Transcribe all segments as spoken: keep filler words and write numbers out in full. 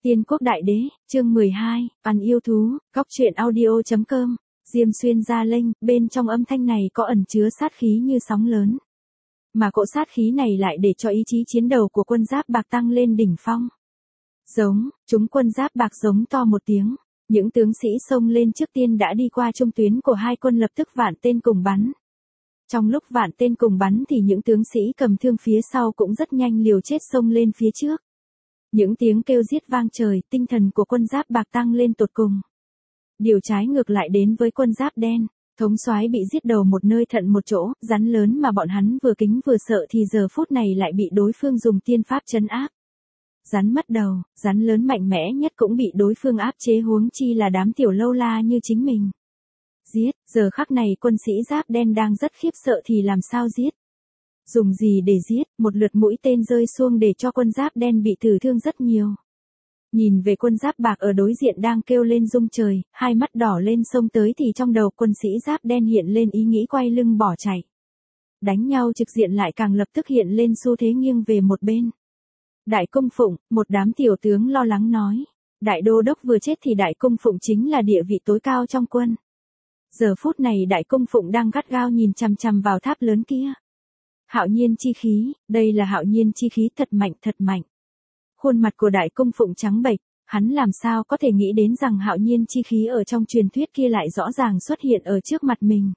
Tiên quốc đại đế, chương mười hai, ăn yêu thú, góc truyện audio.com, Diêm Xuyên ra lệnh, bên trong âm thanh này có ẩn chứa sát khí như sóng lớn. Mà cỗ sát khí này lại để cho ý chí chiến đấu của quân giáp bạc tăng lên đỉnh phong. Giống, chúng quân giáp bạc giống to một tiếng, những tướng sĩ xông lên trước tiên đã đi qua trung tuyến của hai quân lập tức vạn tên cùng bắn. Trong lúc vạn tên cùng bắn thì những tướng sĩ cầm thương phía sau cũng rất nhanh liều chết xông lên phía trước. Những tiếng kêu giết vang trời, tinh thần của quân giáp bạc tăng lên tột cùng. Điều trái ngược lại đến với quân giáp đen, thống soái bị giết đầu một nơi thận một chỗ, rắn lớn mà bọn hắn vừa kính vừa sợ thì giờ phút này lại bị đối phương dùng tiên pháp trấn áp. Rắn mất đầu, rắn lớn mạnh mẽ nhất cũng bị đối phương áp chế, huống chi là đám tiểu lâu la như chính mình. Giết, giờ khắc này quân sĩ giáp đen đang rất khiếp sợ thì làm sao giết? Dùng gì để giết? Một lượt mũi tên rơi xuông để cho quân giáp đen bị tử thương rất nhiều. Nhìn về quân giáp bạc ở đối diện đang kêu lên rung trời, hai mắt đỏ lên xông tới thì trong đầu quân sĩ giáp đen hiện lên ý nghĩ quay lưng bỏ chạy. Đánh nhau trực diện lại càng lập tức hiện lên xu thế nghiêng về một bên. Đại Cung Phụng, một đám tiểu tướng lo lắng nói. Đại đô đốc vừa chết thì Đại Cung Phụng chính là địa vị tối cao trong quân. Giờ phút này Đại Cung Phụng đang gắt gao nhìn chằm chằm vào tháp lớn kia. Hạo nhiên chi khí, đây là hạo nhiên chi khí thật mạnh thật mạnh. Khuôn mặt của Đại Cung Phụng trắng bệch, hắn làm sao có thể nghĩ đến rằng hạo nhiên chi khí ở trong truyền thuyết kia lại rõ ràng xuất hiện ở trước mặt mình.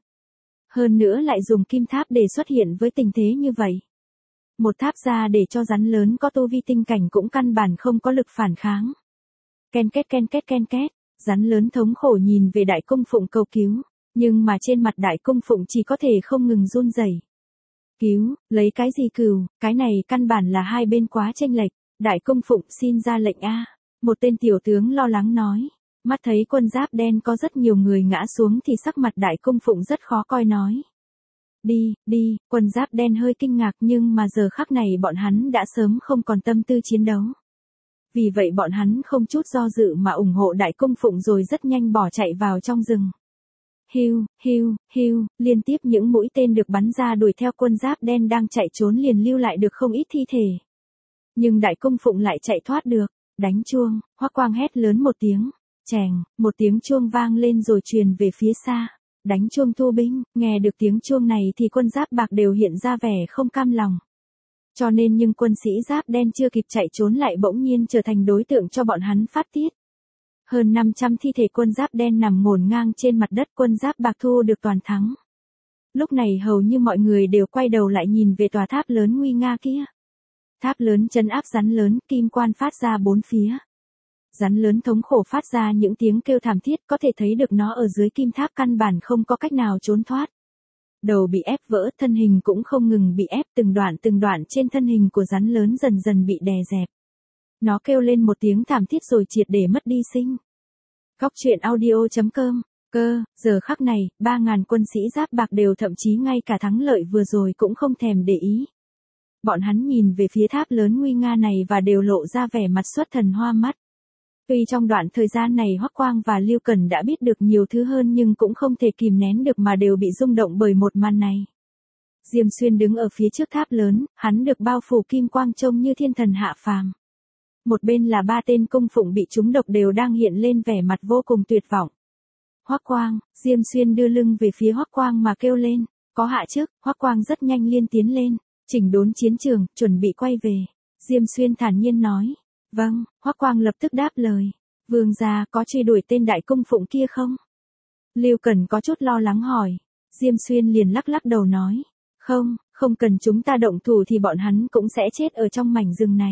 Hơn nữa lại dùng kim tháp để xuất hiện với tình thế như vậy. Một tháp ra để cho rắn lớn có tu vi tinh cảnh cũng căn bản không có lực phản kháng. Ken két ken két ken két, rắn lớn thống khổ nhìn về Đại Cung Phụng cầu cứu, nhưng mà trên mặt Đại Cung Phụng chỉ có thể không ngừng run rẩy. Cứu, lấy cái gì cừu, cái này căn bản là hai bên quá chênh lệch. Đại Cung Phụng xin ra lệnh a. Một tên tiểu tướng lo lắng nói. Mắt thấy quân giáp đen có rất nhiều người ngã xuống thì sắc mặt Đại Cung Phụng rất khó coi nói. Đi, đi, quân giáp đen hơi kinh ngạc nhưng mà giờ khắc này bọn hắn đã sớm không còn tâm tư chiến đấu. Vì vậy bọn hắn không chút do dự mà ủng hộ Đại Cung Phụng rồi rất nhanh bỏ chạy vào trong rừng. Hiu, hiu, hiu, liên tiếp những mũi tên được bắn ra đuổi theo quân giáp đen đang chạy trốn liền lưu lại được không ít thi thể. Nhưng Đại Cung Phụng lại chạy thoát được, đánh chuông, Hoắc Quang hét lớn một tiếng, chèng, một tiếng chuông vang lên rồi truyền về phía xa, đánh chuông thu binh, nghe được tiếng chuông này thì quân giáp bạc đều hiện ra vẻ không cam lòng. Cho nên nhưng quân sĩ giáp đen chưa kịp chạy trốn lại bỗng nhiên trở thành đối tượng cho bọn hắn phát tiết. Hơn năm trăm thi thể quân giáp đen nằm ngổn ngang trên mặt đất, quân giáp bạc thu được toàn thắng. Lúc này hầu như mọi người đều quay đầu lại nhìn về tòa tháp lớn nguy nga kia. Tháp lớn trấn áp rắn lớn, kim quan phát ra bốn phía. Rắn lớn thống khổ phát ra những tiếng kêu thảm thiết, có thể thấy được nó ở dưới kim tháp căn bản không có cách nào trốn thoát. Đầu bị ép vỡ, thân hình cũng không ngừng bị ép, từng đoạn từng đoạn trên thân hình của rắn lớn dần dần bị đè dẹp. Nó kêu lên một tiếng thảm thiết rồi triệt để mất đi sinh. Góc truyện audio.com, cơ, giờ khắc này, ba ngàn quân sĩ giáp bạc đều thậm chí ngay cả thắng lợi vừa rồi cũng không thèm để ý. Bọn hắn nhìn về phía tháp lớn nguy nga này và đều lộ ra vẻ mặt xuất thần hoa mắt. Tuy trong đoạn thời gian này Hoắc Quang và Lưu Cần đã biết được nhiều thứ hơn nhưng cũng không thể kìm nén được mà đều bị rung động bởi một màn này. Diêm Xuyên đứng ở phía trước tháp lớn, hắn được bao phủ kim quang trông như thiên thần hạ phàm. Một bên là ba tên cung phụng bị trúng độc đều đang hiện lên vẻ mặt vô cùng tuyệt vọng. Hoắc Quang, Diêm Xuyên đưa lưng về phía Hoắc Quang mà kêu lên, có hạ trước, Hoắc Quang rất nhanh liên tiến lên, chỉnh đốn chiến trường, chuẩn bị quay về. Diêm Xuyên thản nhiên nói, vâng, Hoắc Quang lập tức đáp lời, vương gia có truy đuổi tên Đại Cung Phụng kia không? Lưu Cần có chút lo lắng hỏi, Diêm Xuyên liền lắc lắc đầu nói, không, không cần chúng ta động thủ thì bọn hắn cũng sẽ chết ở trong mảnh rừng này.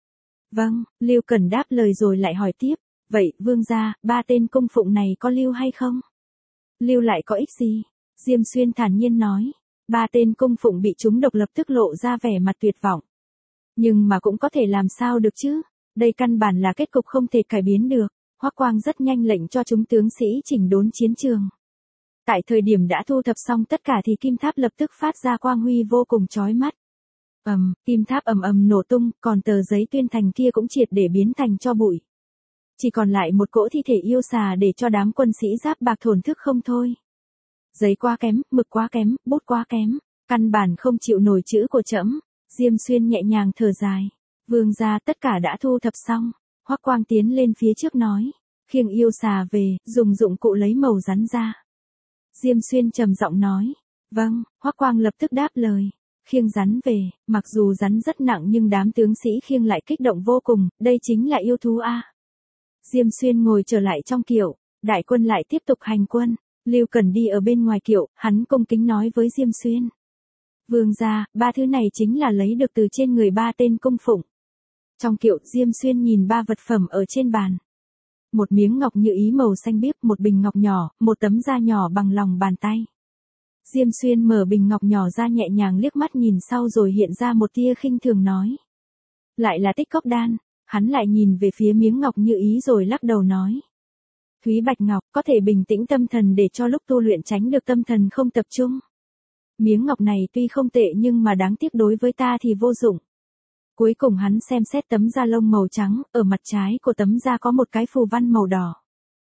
Vâng, Lưu Cần đáp lời rồi lại hỏi tiếp, vậy vương gia, ba tên cung phụng này có lưu hay không? Lưu lại có ích gì? Diêm Xuyên thản nhiên nói, ba tên cung phụng bị trúng độc lập tức lộ ra vẻ mặt tuyệt vọng. Nhưng mà cũng có thể làm sao được chứ, đây căn bản là kết cục không thể cải biến được. Hoắc Quang rất nhanh lệnh cho chúng tướng sĩ chỉnh đốn chiến trường. Tại thời điểm đã thu thập xong tất cả thì kim tháp lập tức phát ra quang huy vô cùng chói mắt. Ầm, kim tháp ầm ầm nổ tung, còn tờ giấy tuyên thành kia cũng triệt để biến thành tro bụi. Chỉ còn lại một cỗ thi thể yêu xà để cho đám quân sĩ giáp bạc thổn thức không thôi. Giấy quá kém, mực quá kém, bút quá kém, căn bản không chịu nổi chữ của trẫm. Diêm Xuyên nhẹ nhàng thở dài, vương gia tất cả đã thu thập xong. Hoắc Quang tiến lên phía trước nói, khiêng yêu xà về, dùng dụng cụ lấy màu rắn ra. Diêm Xuyên trầm giọng nói, vâng, Hoắc Quang lập tức đáp lời. Khiêng rắn về, mặc dù rắn rất nặng nhưng đám tướng sĩ khiêng lại kích động vô cùng, đây chính là yêu thú a. Diêm Xuyên ngồi trở lại trong kiệu, đại quân lại tiếp tục hành quân. Lưu Cần đi ở bên ngoài kiệu, hắn cung kính nói với Diêm Xuyên. Vương gia, ba thứ này chính là lấy được từ trên người ba tên cung phụng. Trong kiệu, Diêm Xuyên nhìn ba vật phẩm ở trên bàn. Một miếng ngọc như ý màu xanh biếc, một bình ngọc nhỏ, một tấm da nhỏ bằng lòng bàn tay. Diêm Xuyên mở bình ngọc nhỏ ra nhẹ nhàng liếc mắt nhìn sau rồi hiện ra một tia khinh thường nói. Lại là tích cốc đan, hắn lại nhìn về phía miếng ngọc như ý rồi lắc đầu nói. Thúy bạch ngọc có thể bình tĩnh tâm thần để cho lúc tu luyện tránh được tâm thần không tập trung. Miếng ngọc này tuy không tệ nhưng mà đáng tiếc đối với ta thì vô dụng. Cuối cùng hắn xem xét tấm da lông màu trắng, ở mặt trái của tấm da có một cái phù văn màu đỏ.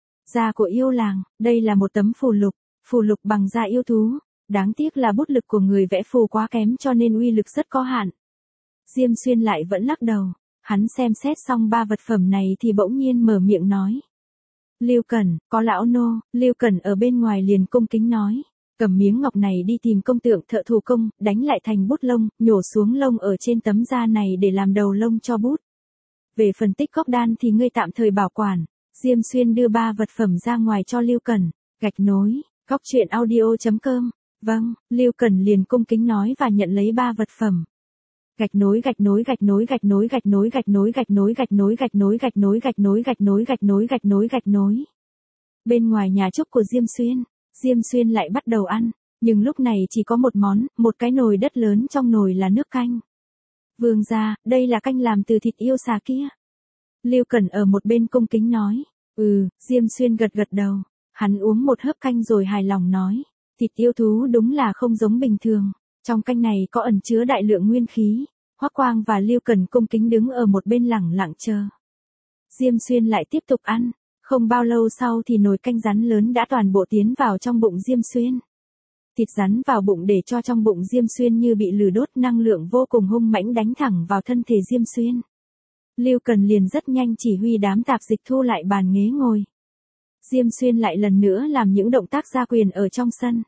Da của yêu làng, đây là một tấm phù lục, phù lục bằng da yêu thú. Đáng tiếc là bút lực của người vẽ phù quá kém cho nên uy lực rất có hạn. Diêm Xuyên lại vẫn lắc đầu, hắn xem xét xong ba vật phẩm này thì bỗng nhiên mở miệng nói. Lưu Cần, có lão nô, Lưu Cần ở bên ngoài liền cung kính nói. Cầm miếng ngọc này đi tìm công tượng thợ thủ công, đánh lại thành bút lông, nhổ xuống lông ở trên tấm da này để làm đầu lông cho bút. Về phần tích cốc đan thì ngươi tạm thời bảo quản. Diêm Xuyên đưa ba vật phẩm ra ngoài cho Lưu Cần. Gạch nối, góc truyện audio chấm com. Vâng, Lưu Cần liền cung kính nói và nhận lấy ba vật phẩm. Gạch nối gạch nối gạch nối gạch nối gạch nối gạch nối gạch nối gạch nối gạch nối gạch nối gạch nối gạch nối gạch nối gạch nối gạch nối. Bên ngoài nhà trúc của Diêm Xuyên, Diêm Xuyên lại bắt đầu ăn, nhưng lúc này chỉ có một món, một cái nồi đất lớn trong nồi là nước canh. Vương gia, đây là canh làm từ thịt yêu xà kia. Lưu Cần ở một bên cung kính nói, ừ, Diêm Xuyên gật gật đầu, hắn uống một hớp canh rồi hài lòng nói, thịt yêu thú đúng là không giống bình thường, trong canh này có ẩn chứa đại lượng nguyên khí. Hoắc Quang và Lưu Cần cung kính đứng ở một bên lẳng lặng chờ. Diêm Xuyên lại tiếp tục ăn. Không bao lâu sau thì nồi canh rắn lớn đã toàn bộ tiến vào trong bụng Diêm Xuyên. Thịt rắn vào bụng để cho trong bụng Diêm Xuyên như bị lửa đốt, năng lượng vô cùng hung mãnh đánh thẳng vào thân thể Diêm Xuyên. Lưu Cần liền rất nhanh chỉ huy đám tạp dịch thu lại bàn ghế ngồi. Diêm Xuyên lại lần nữa làm những động tác gia quyền ở trong sân.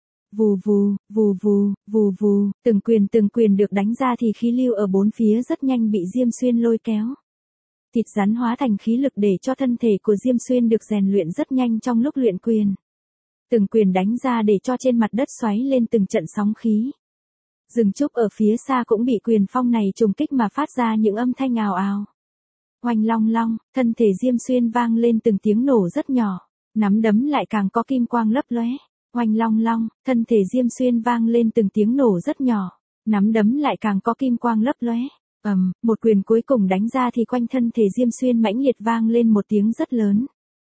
Vù vù, vù vù, vù vù, từng quyền từng quyền được đánh ra thì khí lưu ở bốn phía rất nhanh bị Diêm Xuyên lôi kéo. Thịt rắn hóa thành khí lực để cho thân thể của Diêm Xuyên được rèn luyện rất nhanh trong lúc luyện quyền. Từng quyền đánh ra để cho trên mặt đất xoáy lên từng trận sóng khí. Rừng trúc ở phía xa cũng bị quyền phong này trùng kích mà phát ra những âm thanh ào ào. Oanh long long, thân thể Diêm Xuyên vang lên từng tiếng nổ rất nhỏ, nắm đấm lại càng có kim quang lấp lóe. Oanh long long, thân thể Diêm Xuyên vang lên từng tiếng nổ rất nhỏ, nắm đấm lại càng có kim quang lấp lóe. Ầm, um, một quyền cuối cùng đánh ra thì quanh thân thể Diêm Xuyên mãnh liệt vang lên một tiếng rất lớn.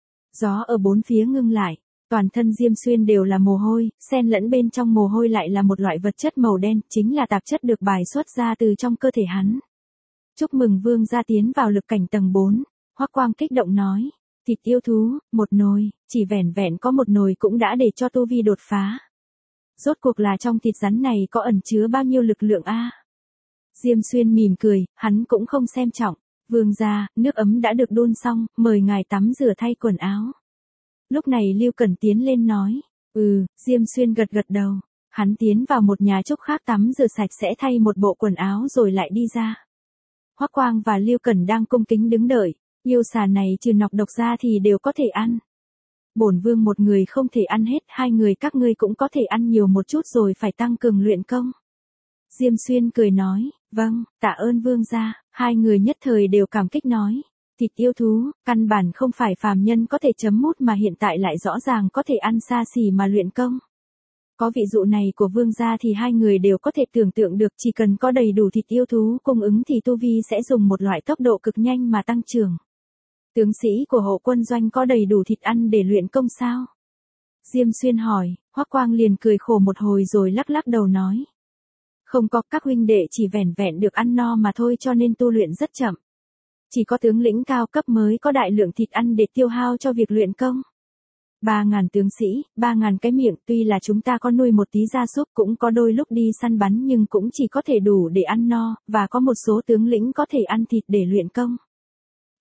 Gió ở bốn phía ngưng lại, toàn thân Diêm Xuyên đều là mồ hôi, xen lẫn bên trong mồ hôi lại là một loại vật chất màu đen, chính là tạp chất được bài xuất ra từ trong cơ thể hắn. Chúc mừng vương gia tiến vào lực cảnh tầng bốn, Hoắc Quang kích động nói. Thịt yêu thú, một nồi, chỉ vẻn vẹn có một nồi cũng đã để cho tu vi đột phá. Rốt cuộc là trong thịt rắn này có ẩn chứa bao nhiêu lực lượng a? À? Diêm Xuyên mỉm cười, hắn cũng không xem trọng. Vương gia, nước ấm đã được đun xong, mời ngài tắm rửa thay quần áo. Lúc này Lưu Cần tiến lên nói. Ừ, Diêm Xuyên gật gật đầu. Hắn tiến vào một nhà trúc khác tắm rửa sạch sẽ thay một bộ quần áo rồi lại đi ra. Hoắc Quang và Lưu Cần đang cung kính đứng đợi. Yêu xà này trừ nọc độc ra thì đều có thể ăn. Bổn vương một người không thể ăn hết, hai người các ngươi cũng có thể ăn nhiều một chút rồi phải tăng cường luyện công. Diêm Xuyên cười nói, vâng, tạ ơn vương gia, hai người nhất thời đều cảm kích nói. Thịt yêu thú, căn bản không phải phàm nhân có thể chấm mút mà hiện tại lại rõ ràng có thể ăn xa xỉ mà luyện công. Có vị dụ này của vương gia thì hai người đều có thể tưởng tượng được chỉ cần có đầy đủ thịt yêu thú cung ứng thì tu vi sẽ dùng một loại tốc độ cực nhanh mà tăng trưởng. Tướng sĩ của hộ quân doanh có đầy đủ thịt ăn để luyện công sao? Diêm Xuyên hỏi, Hoắc Quang liền cười khổ một hồi rồi lắc lắc đầu nói. Không có, các huynh đệ chỉ vẻn vẹn được ăn no mà thôi cho nên tu luyện rất chậm. Chỉ có tướng lĩnh cao cấp mới có đại lượng thịt ăn để tiêu hao cho việc luyện công. Ba ngàn tướng sĩ, ba ngàn cái miệng, tuy là chúng ta có nuôi một tí gia súc cũng có đôi lúc đi săn bắn nhưng cũng chỉ có thể đủ để ăn no, và có một số tướng lĩnh có thể ăn thịt để luyện công.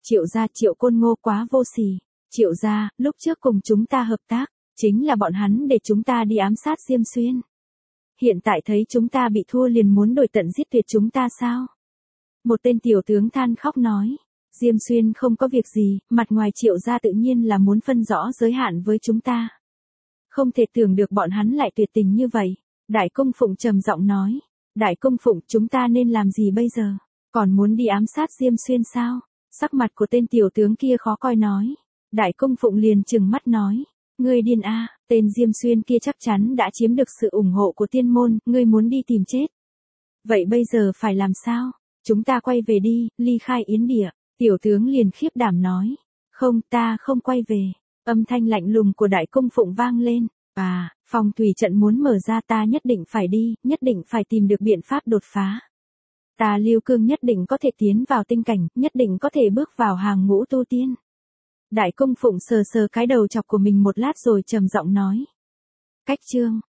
Triệu gia, Triệu Côn Ngô quá vô sỉ. Triệu gia, lúc trước cùng chúng ta hợp tác, chính là bọn hắn để chúng ta đi ám sát Diêm Xuyên. Hiện tại thấy chúng ta bị thua liền muốn đuổi tận giết tuyệt chúng ta sao? Một tên tiểu tướng than khóc nói. Diêm Xuyên không có việc gì, mặt ngoài Triệu gia tự nhiên là muốn phân rõ giới hạn với chúng ta. Không thể tưởng được bọn hắn lại tuyệt tình như vậy. Đại Cung Phụng trầm giọng nói. Đại Cung Phụng, chúng ta nên làm gì bây giờ? Còn muốn đi ám sát Diêm Xuyên sao? Sắc mặt của tên tiểu tướng kia khó coi nói. Đại Cung Phụng liền trừng mắt nói. Ngươi điên a, tên Diêm Xuyên kia chắc chắn đã chiếm được sự ủng hộ của tiên môn, ngươi muốn đi tìm chết. Vậy bây giờ phải làm sao? Chúng ta quay về đi, ly khai yến địa. Tiểu tướng liền khiếp đảm nói. Không, ta không quay về. Âm thanh lạnh lùng của Đại Cung Phụng vang lên. À, phòng thủy trận muốn mở ra, ta nhất định phải đi, nhất định phải tìm được biện pháp đột phá. Ta Lưu Cương nhất định có thể tiến vào tinh cảnh, nhất định có thể bước vào hàng ngũ tu tiên. Đại Cung Phụng sờ sờ cái đầu chọc của mình một lát rồi trầm giọng nói. Cách chương.